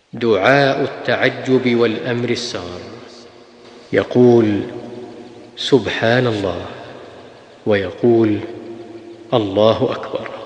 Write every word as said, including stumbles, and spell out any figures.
دعاء التعجب والأمر السار. يقول سبحان الله، ويقول الله أكبر.